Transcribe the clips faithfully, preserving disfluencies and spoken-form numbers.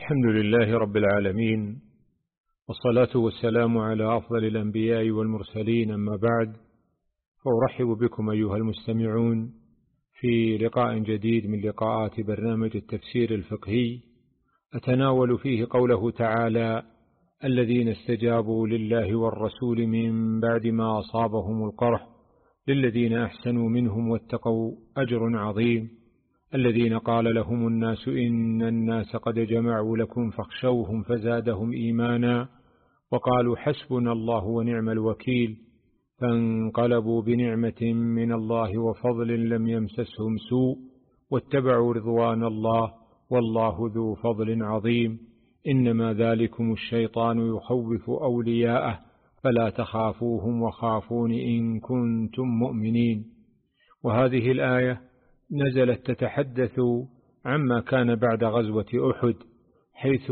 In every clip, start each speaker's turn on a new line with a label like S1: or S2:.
S1: الحمد لله رب العالمين، والصلاة والسلام على أفضل الأنبياء والمرسلين، أما بعد، فأرحب بكم أيها المستمعون في لقاء جديد من لقاءات برنامج التفسير الفقهي، أتناول فيه قوله تعالى: الذين استجابوا لله والرسول من بعد ما أصابهم القرح للذين أحسنوا منهم واتقوا أجر عظيم. الذين قال لهم الناس إن الناس قد جمعوا لكم فاخشوهم فزادهم إيمانا وقالوا حسبنا الله ونعم الوكيل، فانقلبوا بنعمة من الله وفضل لم يمسسهم سوء واتبعوا رضوان الله والله ذو فضل عظيم. إنما ذلكم الشيطان يخوف أولياءه فلا تخافوهم وخافون إن كنتم مؤمنين. وهذه الآية نزلت تتحدث عما كان بعد غزوة أحد، حيث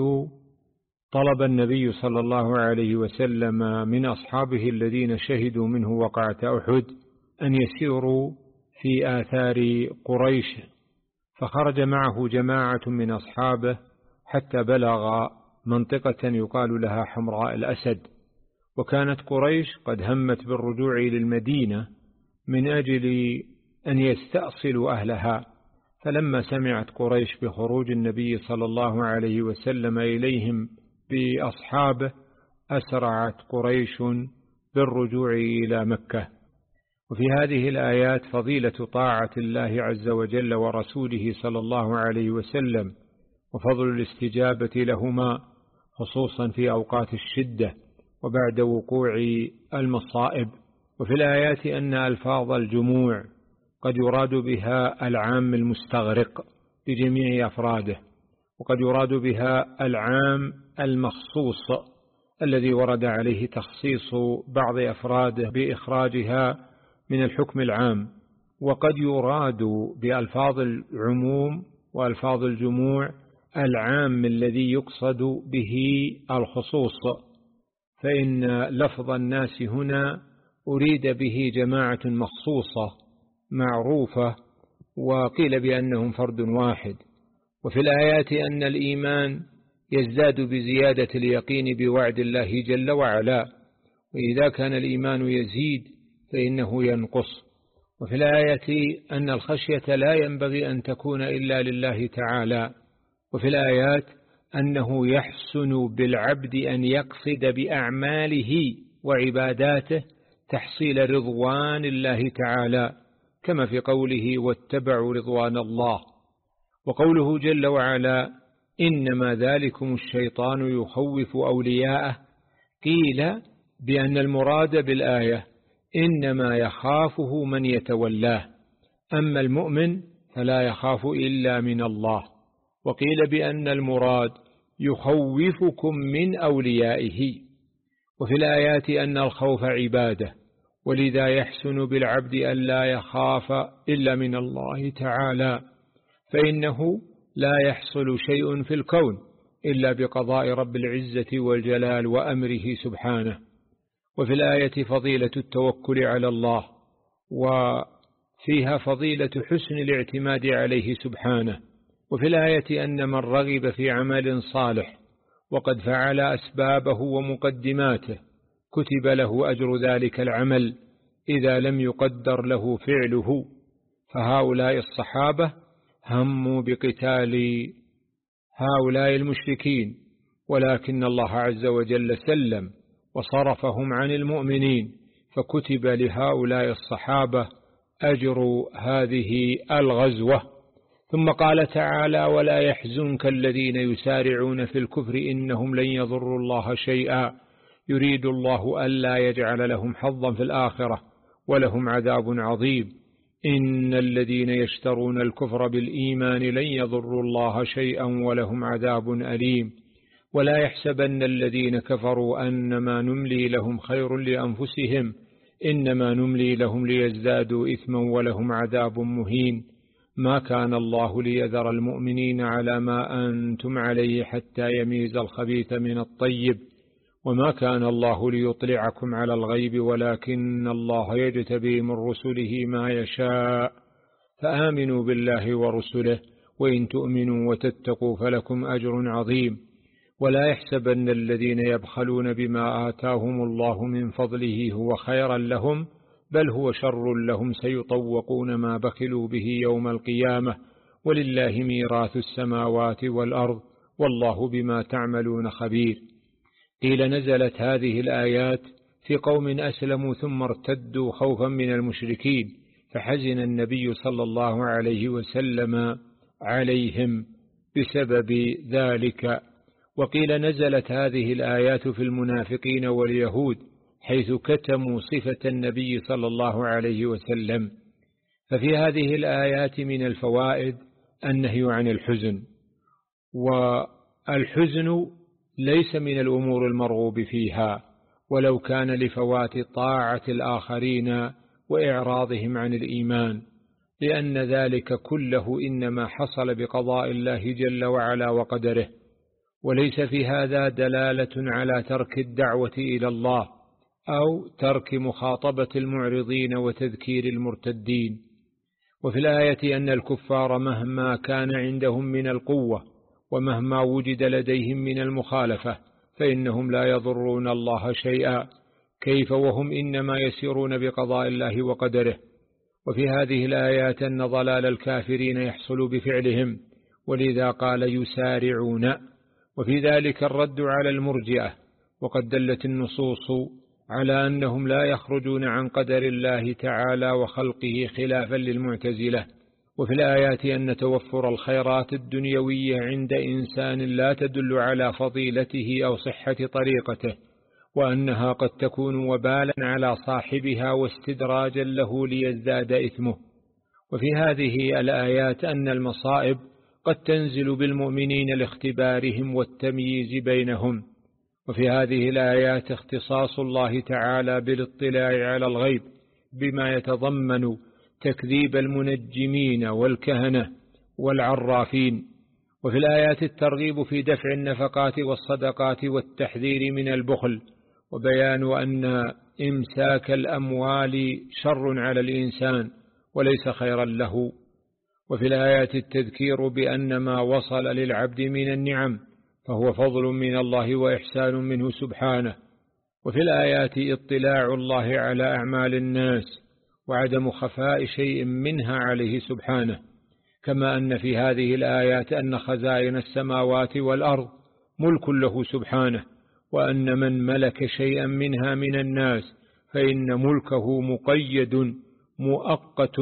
S1: طلب النبي صلى الله عليه وسلم من أصحابه الذين شهدوا منه وقعة أحد أن يسيروا في آثار قريش، فخرج معه جماعة من أصحابه حتى بلغ منطقة يقال لها حمراء الأسد، وكانت قريش قد همت بالرجوع للمدينة من أجل أن يستأصلوا أهلها. فلما سمعت قريش بخروج النبي صلى الله عليه وسلم إليهم بأصحابه أسرعت قريش بالرجوع إلى مكة. وفي هذه الآيات فضيلة طاعة الله عز وجل ورسوله صلى الله عليه وسلم، وفضل الاستجابة لهما خصوصا في أوقات الشدة وبعد وقوع المصائب. وفي الآيات أن ألفاظ الجموع قد يراد بها العام المستغرق بجميع أفراده، وقد يراد بها العام المخصوص الذي ورد عليه تخصيص بعض أفراده بإخراجها من الحكم العام، وقد يراد بألفاظ العموم وألفاظ الجموع العام الذي يقصد به الخصوص، فإن لفظ الناس هنا أريد به جماعة مخصوصة معروفة، وقيل بأنهم فرد واحد. وفي الآيات أن الإيمان يزداد بزيادة اليقين بوعد الله جل وعلا، وإذا كان الإيمان يزيد فإنه ينقص. وفي الآية أن الخشية لا ينبغي أن تكون إلا لله تعالى. وفي الآيات أنه يحسن بالعبد أن يقصد بأعماله وعباداته تحصيل رضوان الله تعالى، كما في قوله واتبعوا رضوان الله. وقوله جل وعلا إنما ذلكم الشيطان يخوف أولياءه، قيل بأن المراد بالآية إنما يخافه من يتولاه، أما المؤمن فلا يخاف إلا من الله. وقيل بأن المراد يخوفكم من أوليائه. وفي الآيات أن الخوف عبادة، ولذا يحسن بالعبد أن لا يخاف إلا من الله تعالى، فإنه لا يحصل شيء في الكون إلا بقضاء رب العزة والجلال وأمره سبحانه. وفي الآية فضيلة التوكل على الله، وفيها فضيلة حسن الاعتماد عليه سبحانه. وفي الآية أن من رغب في عمل صالح وقد فعل أسبابه ومقدماته كتب له أجر ذلك العمل إذا لم يقدر له فعله. فهؤلاء الصحابة هموا بقتال هؤلاء المشركين، ولكن الله عز وجل سلم وصرفهم عن المؤمنين، فكتب لهؤلاء الصحابة أجر هذه الغزوة. ثم قال تعالى ولا يحزنك الذين يسارعون في الكفر إنهم لن يضروا الله شيئا يريد الله ألا يجعل لهم حظا في الآخرة ولهم عذاب عظيم. إن الذين يشترون الكفر بالإيمان لن يضروا الله شيئا ولهم عذاب أليم. ولا يحسبن الذين كفروا أنما نملي لهم خير لأنفسهم إنما نملي لهم ليزدادوا إثما ولهم عذاب مهين. ما كان الله ليذر المؤمنين على ما أنتم عليه حتى يميز الخبيث من الطيب، وما كان الله ليطلعكم على الغيب ولكن الله يجتبي من رسله ما يشاء. فآمنوا بالله ورسله وإن تؤمنوا وتتقوا فلكم أجر عظيم. ولا يحسبن الذين يبخلون بما آتاهم الله من فضله هو خيرا لهم، بل هو شر لهم، سيطوقون ما بخلوا به يوم القيامة، ولله ميراث السماوات والأرض، والله بما تعملون خبير. قيل نزلت هذه الآيات في قوم أسلموا ثم ارتدوا خوفا من المشركين، فحزن النبي صلى الله عليه وسلم عليهم بسبب ذلك. وقيل نزلت هذه الآيات في المنافقين واليهود حيث كتموا صفة النبي صلى الله عليه وسلم. ففي هذه الآيات من الفوائد النهي عن الحزن، والحزن ليس من الأمور المرغوب فيها، ولو كان لفوات طاعة الآخرين وإعراضهم عن الإيمان، لأن ذلك كله إنما حصل بقضاء الله جل وعلا وقدره، وليس في هذا دلالة على ترك الدعوة إلى الله أو ترك مخاطبة المعرضين وتذكير المرتدين. وفي الآية أن الكفار مهما كان عندهم من القوة ومهما وجد لديهم من المخالفة فإنهم لا يضرون الله شيئا، كيف وهم إنما يسيرون بقضاء الله وقدره. وفي هذه الآيات أن ضلال الكافرين يحصل بفعلهم، ولذا قال يسارعون، وفي ذلك الرد على المرجئة. وقد دلت النصوص على أنهم لا يخرجون عن قدر الله تعالى وخلقه خلافا للمعتزلة. وفي الآيات أن توفر الخيرات الدنيوية عند إنسان لا تدل على فضيلته أو صحة طريقته، وأنها قد تكون وبالا على صاحبها واستدراجا له ليزداد إثمه. وفي هذه الآيات أن المصائب قد تنزل بالمؤمنين لاختبارهم والتمييز بينهم. وفي هذه الآيات اختصاص الله تعالى بالاطلاع على الغيب بما يتضمن تكذيب المنجمين والكهنة والعرافين. وفي الآيات الترغيب في دفع النفقات والصدقات والتحذير من البخل، وبيان أن إمساك الأموال شر على الإنسان وليس خيرا له. وفي الآيات التذكير بأن ما وصل للعبد من النعم فهو فضل من الله وإحسان منه سبحانه. وفي الآيات اطلاع الله على أعمال الناس وعدم خفاء شيء منها عليه سبحانه، كما أن في هذه الآيات أن خزائن السماوات والأرض ملك له سبحانه، وأن من ملك شيئا منها من الناس فإن ملكه مقيد مؤقت،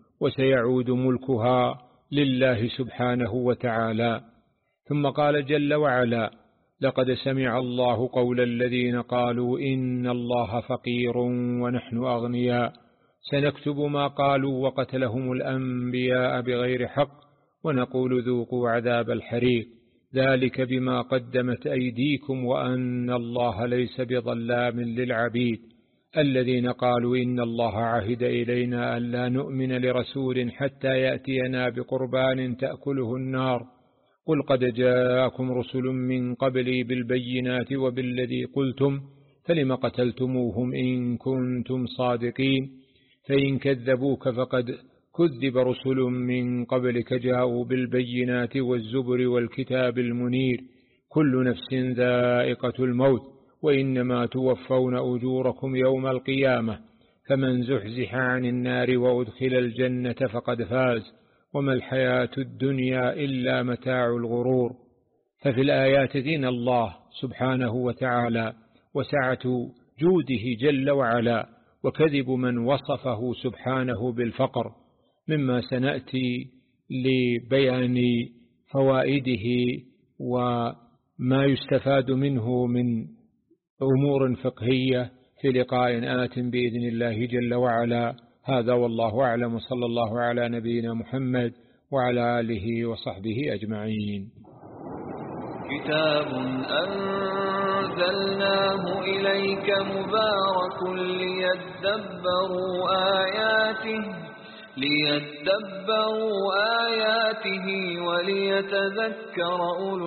S1: وسيعود ملكها لله سبحانه وتعالى. ثم قال جل وعلا: لقد سمع الله قول الذين قالوا إن الله فقير ونحن أغنياء سنكتب ما قالوا وقتلهم الأنبياء بغير حق ونقول ذوقوا عذاب الحريق ذلك بما قدمت أيديكم وأن الله ليس بظلام للعبيد. الذين قالوا إن الله عهد إلينا أن لا نؤمن لرسول حتى يأتينا بقربان تأكله النار قل قد جاءكم رسل من قبلي بالبينات وبالذي قلتم فلم قتلتموهم إن كنتم صادقين فإن كذبوك فقد كذب رسل من قبلك جاءوا بالبينات والزبر والكتاب المنير كل نفس ذائقة الموت وإنما توفون أجوركم يوم القيامة فمن زحزح عن النار وأدخل الجنة فقد فاز وما الحياة الدنيا إلا متاع الغرور. ففي الآيات دين الله سبحانه وتعالى وسعة جوده جل وعلا وكذب من وصفه سبحانه بالفقر، مما سنأتي لبيان فوائده وما يستفاد منه من أمور فقهية في لقاء آت بإذن الله جل وعلا. هذا والله أعلم، صلى الله على نبينا محمد وعلى آله وصحبه أجمعين.
S2: كتاب أنزلناه إليك مبارك ليدبروا آياته ليدبروا آياته وليتذكر أولو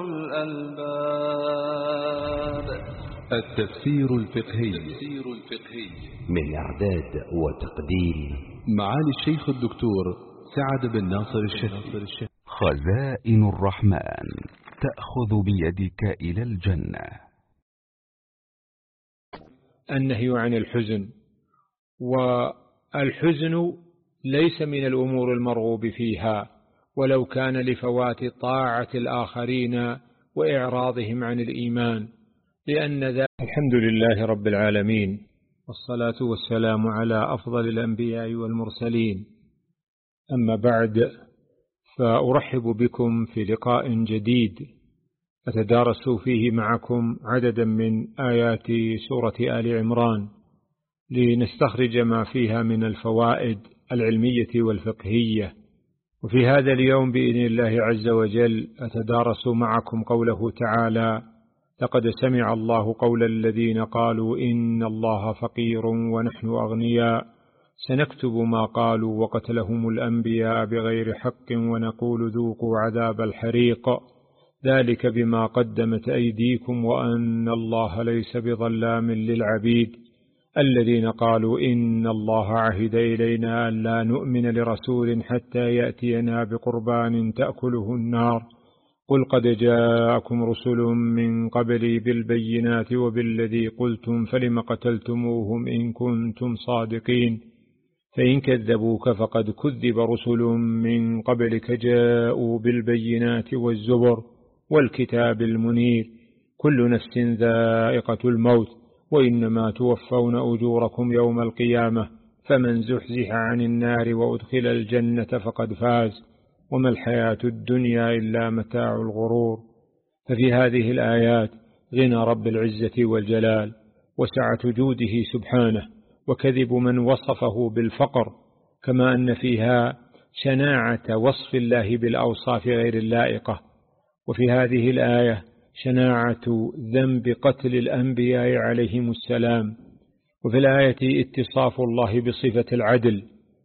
S2: الألباب.
S3: التفسير الفقهي
S4: من إعداد وتقديم
S3: معالي الشيخ الدكتور سعد بن ناصر الشهري. خزائن الرحمن تأخذ بيدك إلى الجنة.
S1: النهي عن الحزن، والحزن ليس من الأمور المرغوب فيها ولو كان لفوات طاعة الآخرين وإعراضهم عن الإيمان، لأن ذا الحمد لله رب العالمين، والصلاة والسلام على أفضل الأنبياء والمرسلين. أما بعد، فأرحب بكم في لقاء جديد أتدارس فيه معكم عددا من آيات سورة آل عمران لنستخرج ما فيها من الفوائد العلمية والفقهية. وفي هذا اليوم بإذن الله عز وجل أتدارس معكم قوله تعالى: لقد سمع الله قول الذين قالوا إن الله فقير ونحن أغنياء سنكتب ما قالوا وقتلهم الأنبياء بغير حق ونقول ذوقوا عذاب الحريق ذلك بما قدمت أيديكم وأن الله ليس بظلام للعبيد الذين قالوا إن الله عهد إلينا أن لا نؤمن لرسول حتى يأتينا بقربان تأكله النار قل قد جاءكم رسل من قبلي بالبينات وبالذي قلتم فلم قتلتموهم إن كنتم صادقين فإن كذبوك فقد كذب رسل من قبلك جاءوا بالبينات والزبر والكتاب المنير كل نفس ذائقة الموت وإنما توفون أجوركم يوم القيامة فمن زحزح عن النار وأدخل الجنة فقد فاز وما الحياة الدنيا إلا متاع الغرور. ففي هذه الآيات غنى رب العزة والجلال وسعة جوده سبحانه وكذب من وصفه بالفقر، كما أن فيها شناعة وصف الله بالأوصاف غير اللائقة. وفي هذه الآية شناعة ذنب قتل الأنبياء عليهم السلام. وفي الآية اتصاف الله بصفة العدل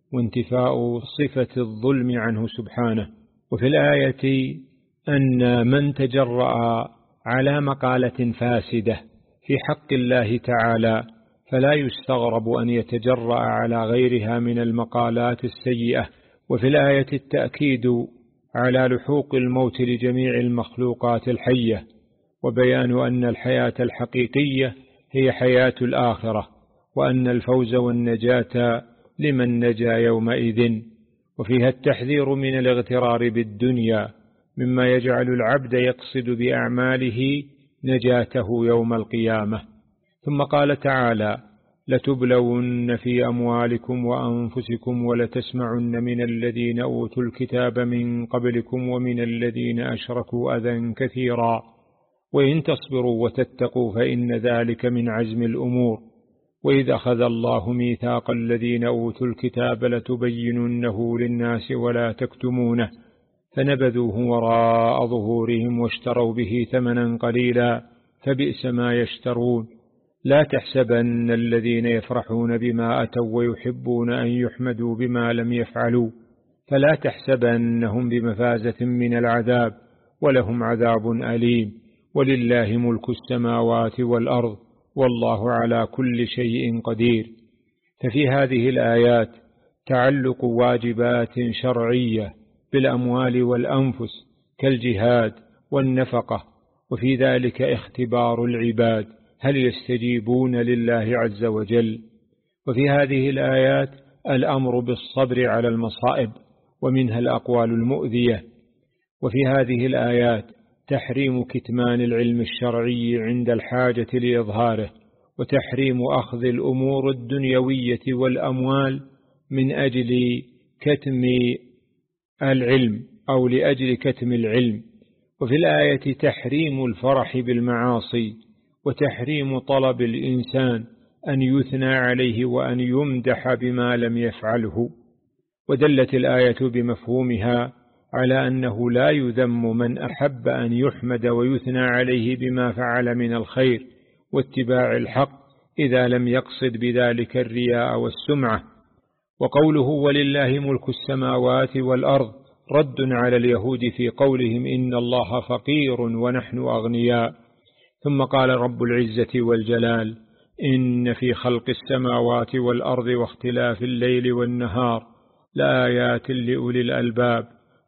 S1: وانتفاء صفة الظلم عنه سبحانه. وفي الآية أن من تجرأ على مقالة فاسدة في حق الله تعالى فلا يستغرب أن يتجرأ على غيرها من المقالات السيئة. وفي الآية التأكيد على لحوق الموت لجميع المخلوقات الحية وبيان أن الحياة الحقيقية هي حياة الآخرة وأن الفوز والنجاة لمن نجا يومئذ. وفيها التحذير من الاغترار بالدنيا مما يجعل العبد يقصد بأعماله نجاته يوم القيامة. ثم قال تعالى: لتبلون في أموالكم وأنفسكم ولتسمعن من الذين أوتوا الكتاب من قبلكم ومن الذين أشركوا أذى كثيرا وإن تصبروا وتتقوا فإن ذلك من عزم الأمور. وإذ أخذ الله ميثاق الذين أوتوا الكتاب لتبيننه للناس ولا تكتمونه فنبذوه وراء ظهورهم واشتروا به ثمنا قليلا فبئس ما يشترون. لا تحسبن الذين يفرحون بما أتوا ويحبون أن يحمدوا بما لم يفعلوا فلا تحسبنهم بمفازة من العذاب ولهم عذاب أليم ولله ملك السماوات والأرض والله على كل شيء قدير. ففي هذه الآيات تعلق واجبات شرعية بالأموال والأنفس كالجهاد والنفقة، وفي ذلك اختبار العباد هل يستجيبون لله عز وجل. وفي هذه الآيات الأمر بالصبر على المصائب ومنها الأقوال المؤذية. وفي هذه الآيات تحريم كتمان العلم الشرعي عند الحاجة لإظهاره وتحريم أخذ الأمور الدنيوية والأموال من أجل كتم العلم أو لأجل كتم العلم. وفي الآية تحريم الفرح بالمعاصي وتحريم طلب الإنسان أن يثنى عليه وأن يمدح بما لم يفعله. ودلت الآية بمفهومها على أنه لا يذم من أحب أن يحمد ويثنى عليه بما فعل من الخير واتباع الحق إذا لم يقصد بذلك الرياء والسمعة. وقوله ولله ملك السماوات والأرض رد على اليهود في قولهم إن الله فقير ونحن أغنياء. ثم قال رب العزة والجلال: إن في خلق السماوات والأرض واختلاف الليل والنهار لآيات لأولي الألباب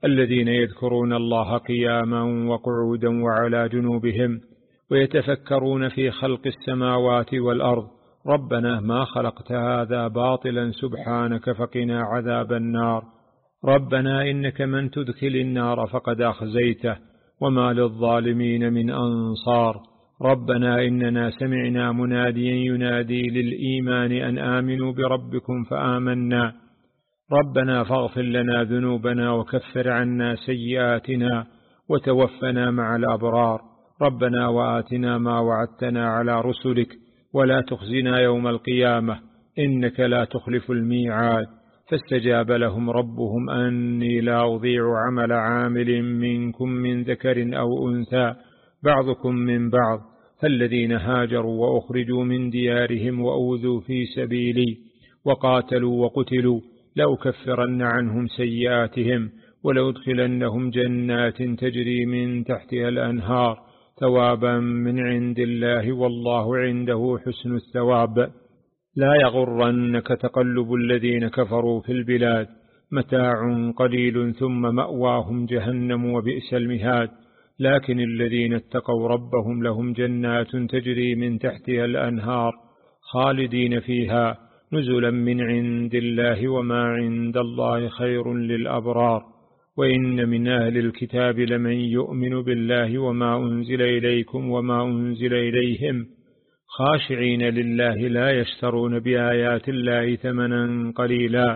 S1: الذين يذكرون الله قياما وقعودا وعلى جنوبهم ويتفكرون في خلق السماوات والأرض ربنا ما خلقت هذا باطلا سبحانك فقنا عذاب النار ربنا إنك من تدخل النار فقد أخزيته وما للظالمين من أنصار ربنا إننا سمعنا مناديا ينادي للإيمان أن آمنوا بربكم فآمنا ربنا فاغفر لنا ذنوبنا وكفر عنا سيئاتنا وتوفنا مع الأبرار ربنا وآتنا ما وعدتنا على رسلك ولا تخزنا يوم القيامة إنك لا تخلف الميعاد فاستجاب لهم ربهم أني لا أضيع عمل عامل منكم من ذكر أو أنثى بعضكم من بعض فالذين هاجروا وأخرجوا من ديارهم وأوذوا في سبيلي وقاتلوا وقتلوا لأكفرن عنهم سيئاتهم ولأدخلنهم جنات تجري من تحتها الأنهار ثوابا من عند الله والله عنده حسن الثواب لا يغرنك تقلب الذين كفروا في البلاد متاع قليل ثم مأواهم جهنم وبئس المهاد لكن الذين اتقوا ربهم لهم جنات تجري من تحتها الأنهار خالدين فيها نزلا من عند الله وما عند الله خير للأبرار وإن من أهل الكتاب لمن يؤمن بالله وما أنزل إليكم وما أنزل إليهم خاشعين لله لا يشترون بآيات الله ثمنا قليلا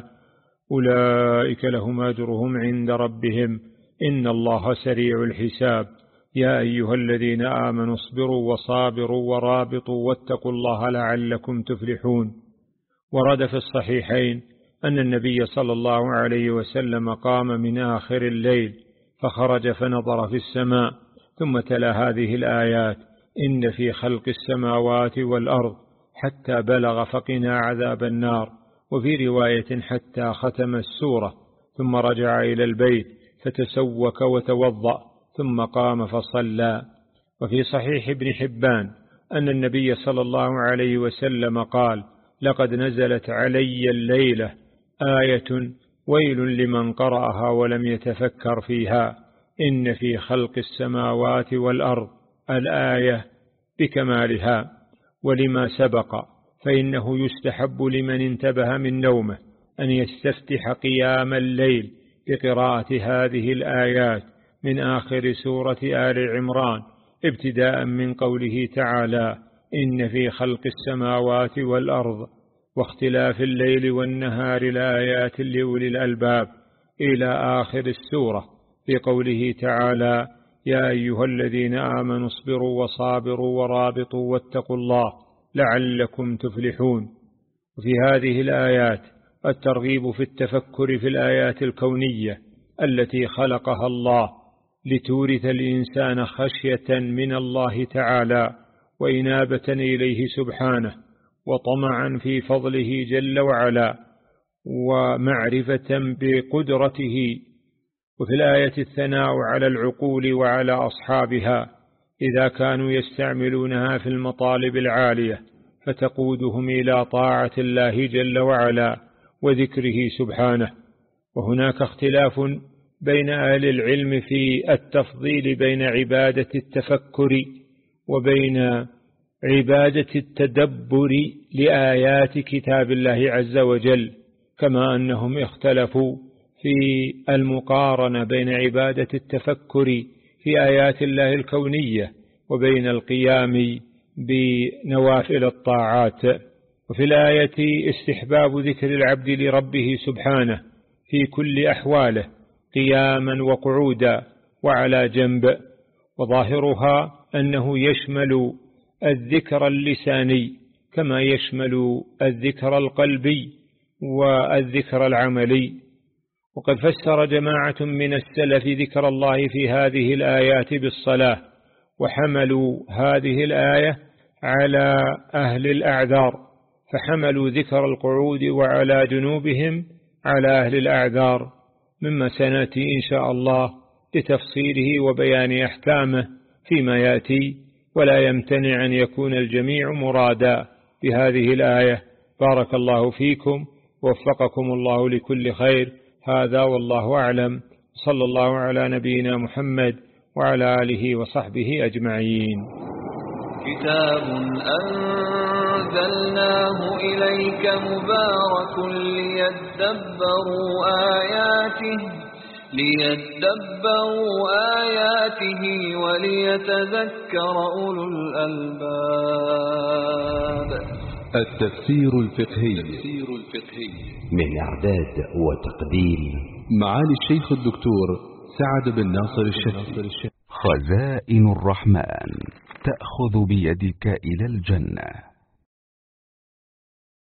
S1: أولئك لهم أجرهم عند ربهم إن الله سريع الحساب يا أيها الذين آمنوا اصبروا وصابروا ورابطوا واتقوا الله لعلكم تفلحون ورد في الصحيحين أن النبي صلى الله عليه وسلم قام من آخر الليل فخرج فنظر في السماء ثم تلا هذه الآيات إن في خلق السماوات والأرض حتى بلغ فقنا عذاب النار وفي رواية حتى ختم السورة ثم رجع إلى البيت فتسوك وتوضأ ثم قام فصلى وفي صحيح ابن حبان أن النبي صلى الله عليه وسلم قال لقد نزلت علي الليلة آية ويل لمن قرأها ولم يتفكر فيها إن في خلق السماوات والأرض الآية بكمالها ولما سبق فإنه يستحب لمن انتبه من نومه أن يستفتح قيام الليل بقراءة هذه الآيات من آخر سورة آل عمران ابتداء من قوله تعالى إن في خلق السماوات والأرض واختلاف الليل والنهار لآيات لأولي الألباب إلى آخر السورة في قوله تعالى يا أيها الذين آمنوا اصبروا وصابروا ورابطوا واتقوا الله لعلكم تفلحون وفي هذه الآيات الترغيب في التفكر في الآيات الكونية التي خلقها الله لتورث الإنسان خشية من الله تعالى وإنابة إليه سبحانه وطمعا في فضله جل وعلا ومعرفة بقدرته وفي الآية الثناء على العقول وعلى أصحابها إذا كانوا يستعملونها في المطالب العالية فتقودهم إلى طاعة الله جل وعلا وذكره سبحانه وهناك اختلاف بين أهل العلم في التفضيل بين عبادة التفكر وبين عبادة التدبر لآيات كتاب الله عز وجل كما أنهم اختلفوا في المقارنة بين عبادة التفكر في آيات الله الكونية وبين القيام بنوافل الطاعات وفي الآية استحباب ذكر العبد لربه سبحانه في كل أحواله قياما وقعودا وعلى جنب وظاهرها أنه يشمل الذكر اللساني كما يشمل الذكر القلبي والذكر العملي وقد فسر جماعة من السلف ذكر الله في هذه الآيات بالصلاة وحملوا هذه الآية على أهل الأعذار فحملوا ذكر القعود وعلى جنوبهم على أهل الأعذار مما سنأتي إن شاء الله لتفصيله وبيان أحكامه فيما يأتي ولا يمتنع أن يكون الجميع مرادا بهذه الآية بارك الله فيكم ووفقكم الله لكل خير هذا والله أعلم صلى الله على نبينا محمد وعلى آله وصحبه أجمعين.
S2: كتاب أنزلناه إليك مبارك ليدبروا آياته ليدبروا آياته وليتذكر أولو الألباب.
S4: التفسير الفقهي من إعداد وتقديم معالي الشيخ الدكتور سعد بن ناصر الشافعي.
S3: خزائن الرحمن تأخذ بيدك إلى الجنة.